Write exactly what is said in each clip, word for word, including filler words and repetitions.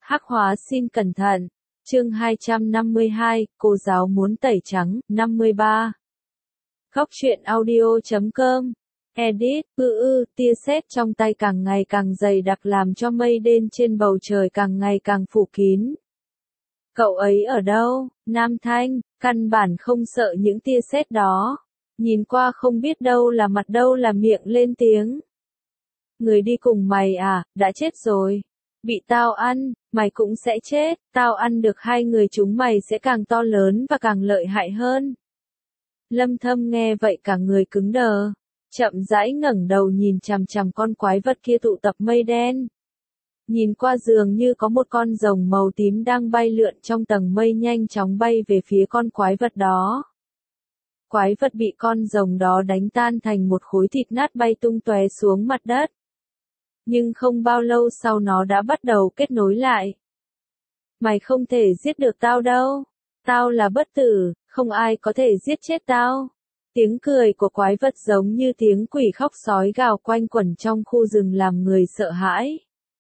Hắc hóa xin cẩn thận. Chương hai trăm năm mươi hai, cô giáo muốn tẩy trắng, năm mươi ba. Góc truyện audio chấm com. Edit, ư ư, tia sét trong tay càng ngày càng dày đặc làm cho mây đen trên bầu trời càng ngày càng phủ kín. Cậu ấy ở đâu? Nam Thanh, căn bản không sợ những tia sét đó. Nhìn qua không biết đâu là mặt đâu là miệng lên tiếng. Người đi cùng mày à, đã chết rồi. Bị tao ăn, mày cũng sẽ chết, tao ăn được hai người chúng mày sẽ càng to lớn và càng lợi hại hơn. Lâm Thâm nghe vậy cả người cứng đờ, chậm rãi ngẩng đầu nhìn chằm chằm con quái vật kia tụ tập mây đen. Nhìn qua dường như có một con rồng màu tím đang bay lượn trong tầng mây nhanh chóng bay về phía con quái vật đó. Quái vật bị con rồng đó đánh tan thành một khối thịt nát bay tung tóe xuống mặt đất. Nhưng không bao lâu sau nó đã bắt đầu kết nối lại. Mày không thể giết được tao đâu. Tao là bất tử, không ai có thể giết chết tao. Tiếng cười của quái vật giống như tiếng quỷ khóc sói gào quanh quẩn trong khu rừng làm người sợ hãi.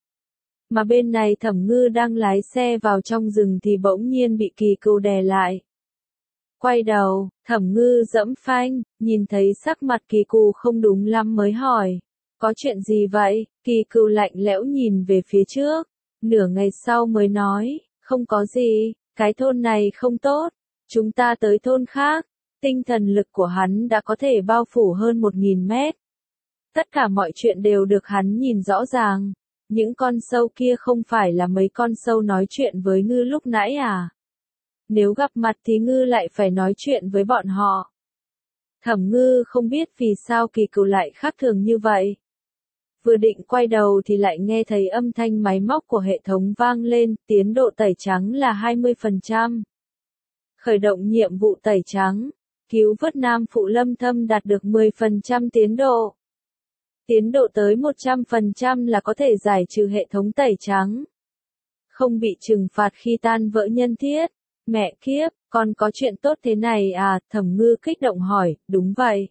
Mà bên này Thẩm Ngư đang lái xe vào trong rừng thì bỗng nhiên bị Kỳ Cừu đè lại. Quay đầu, Thẩm Ngư dẫm phanh, nhìn thấy sắc mặt Kỳ Cừu không đúng lắm mới hỏi. Có chuyện gì vậy? Kỳ Cừu lạnh lẽo nhìn về phía trước. Nửa ngày sau mới nói, không có gì, cái thôn này không tốt. Chúng ta tới thôn khác. Tinh thần lực của hắn đã có thể bao phủ hơn một nghìn mét. Tất cả mọi chuyện đều được hắn nhìn rõ ràng. Những con sâu kia không phải là mấy con sâu nói chuyện với Ngư lúc nãy à? Nếu gặp mặt thì Ngư lại phải nói chuyện với bọn họ. Thẩm Ngư không biết vì sao Kỳ Cừu lại khác thường như vậy. Vừa định quay đầu thì lại nghe thấy âm thanh máy móc của hệ thống vang lên, tiến độ tẩy trắng là hai mươi phần trăm. Khởi động nhiệm vụ tẩy trắng, cứu vớt nam phụ Lâm Thâm đạt được mười phần trăm tiến độ. Tiến độ tới một trăm phần trăm là có thể giải trừ hệ thống tẩy trắng. Không bị trừng phạt khi tan vỡ nhân thiết. Mẹ kiếp, còn có chuyện tốt thế này à? Thẩm Ngư kích động hỏi, đúng vậy.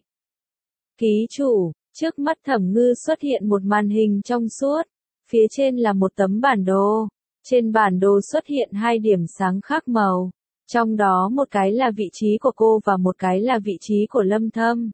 Ký chủ, trước mắt Thẩm Ngư xuất hiện một màn hình trong suốt. Phía trên là một tấm bản đồ. Trên bản đồ xuất hiện hai điểm sáng khác màu. Trong đó một cái là vị trí của cô và một cái là vị trí của Lâm Thâm.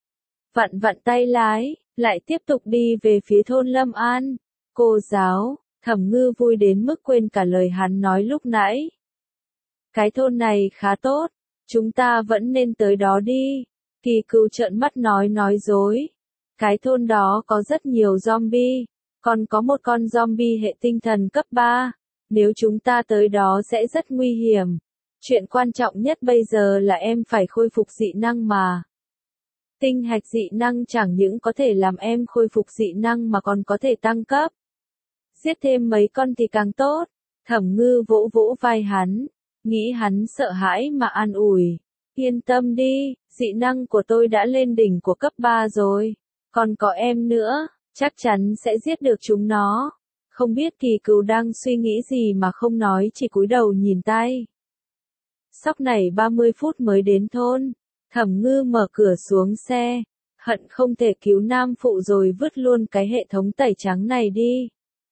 Vặn vặn tay lái, lại tiếp tục đi về phía thôn Lâm An. Cô giáo, Thẩm Ngư vui đến mức quên cả lời hắn nói lúc nãy. Cái thôn này khá tốt, chúng ta vẫn nên tới đó đi. Kỳ Cừu trợn mắt nói nói dối. Cái thôn đó có rất nhiều zombie, còn có một con zombie hệ tinh thần cấp ba. Nếu chúng ta tới đó sẽ rất nguy hiểm. Chuyện quan trọng nhất bây giờ là em phải khôi phục dị năng mà. Tinh hạch dị năng chẳng những có thể làm em khôi phục dị năng mà còn có thể tăng cấp. Giết thêm mấy con thì càng tốt. Thẩm Ngư vỗ vỗ vai hắn, nghĩ hắn sợ hãi mà an ủi. Yên tâm đi, dị năng của tôi đã lên đỉnh của cấp ba rồi. Còn có em nữa, chắc chắn sẽ giết được chúng nó. Không biết Kỳ Cừu đang suy nghĩ gì mà không nói, chỉ cúi đầu nhìn tay. Sóc này ba mươi phút mới đến thôn. Thẩm Ngư mở cửa xuống xe. Hận không thể cứu nam phụ rồi vứt luôn cái hệ thống tẩy trắng này đi.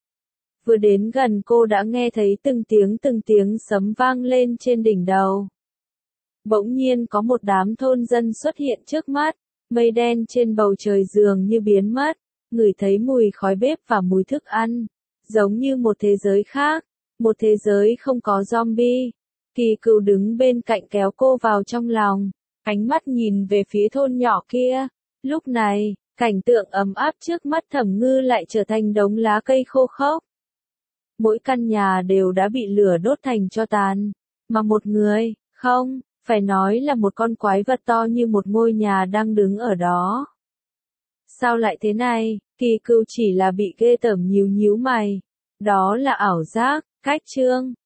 Vừa đến gần cô đã nghe thấy từng tiếng từng tiếng sấm vang lên trên đỉnh đầu. Bỗng nhiên có một đám thôn dân xuất hiện trước mắt. Mây đen trên bầu trời dường như biến mất. Ngửi thấy mùi khói bếp và mùi thức ăn. Giống như một thế giới khác. Một thế giới không có zombie. Kỳ Cừu đứng bên cạnh kéo cô vào trong lòng. Ánh mắt nhìn về phía thôn nhỏ kia. Lúc này, cảnh tượng ấm áp trước mắt Thẩm Ngư lại trở thành đống lá cây khô khốc. Mỗi căn nhà đều đã bị lửa đốt thành tro tàn. Mà một người, không, phải nói là một con quái vật to như một ngôi nhà đang đứng ở đó. Sao lại thế này? Kỳ Cừu chỉ là bị ghê tởm nhíu nhíu mày. Đó là ảo giác, cách chương.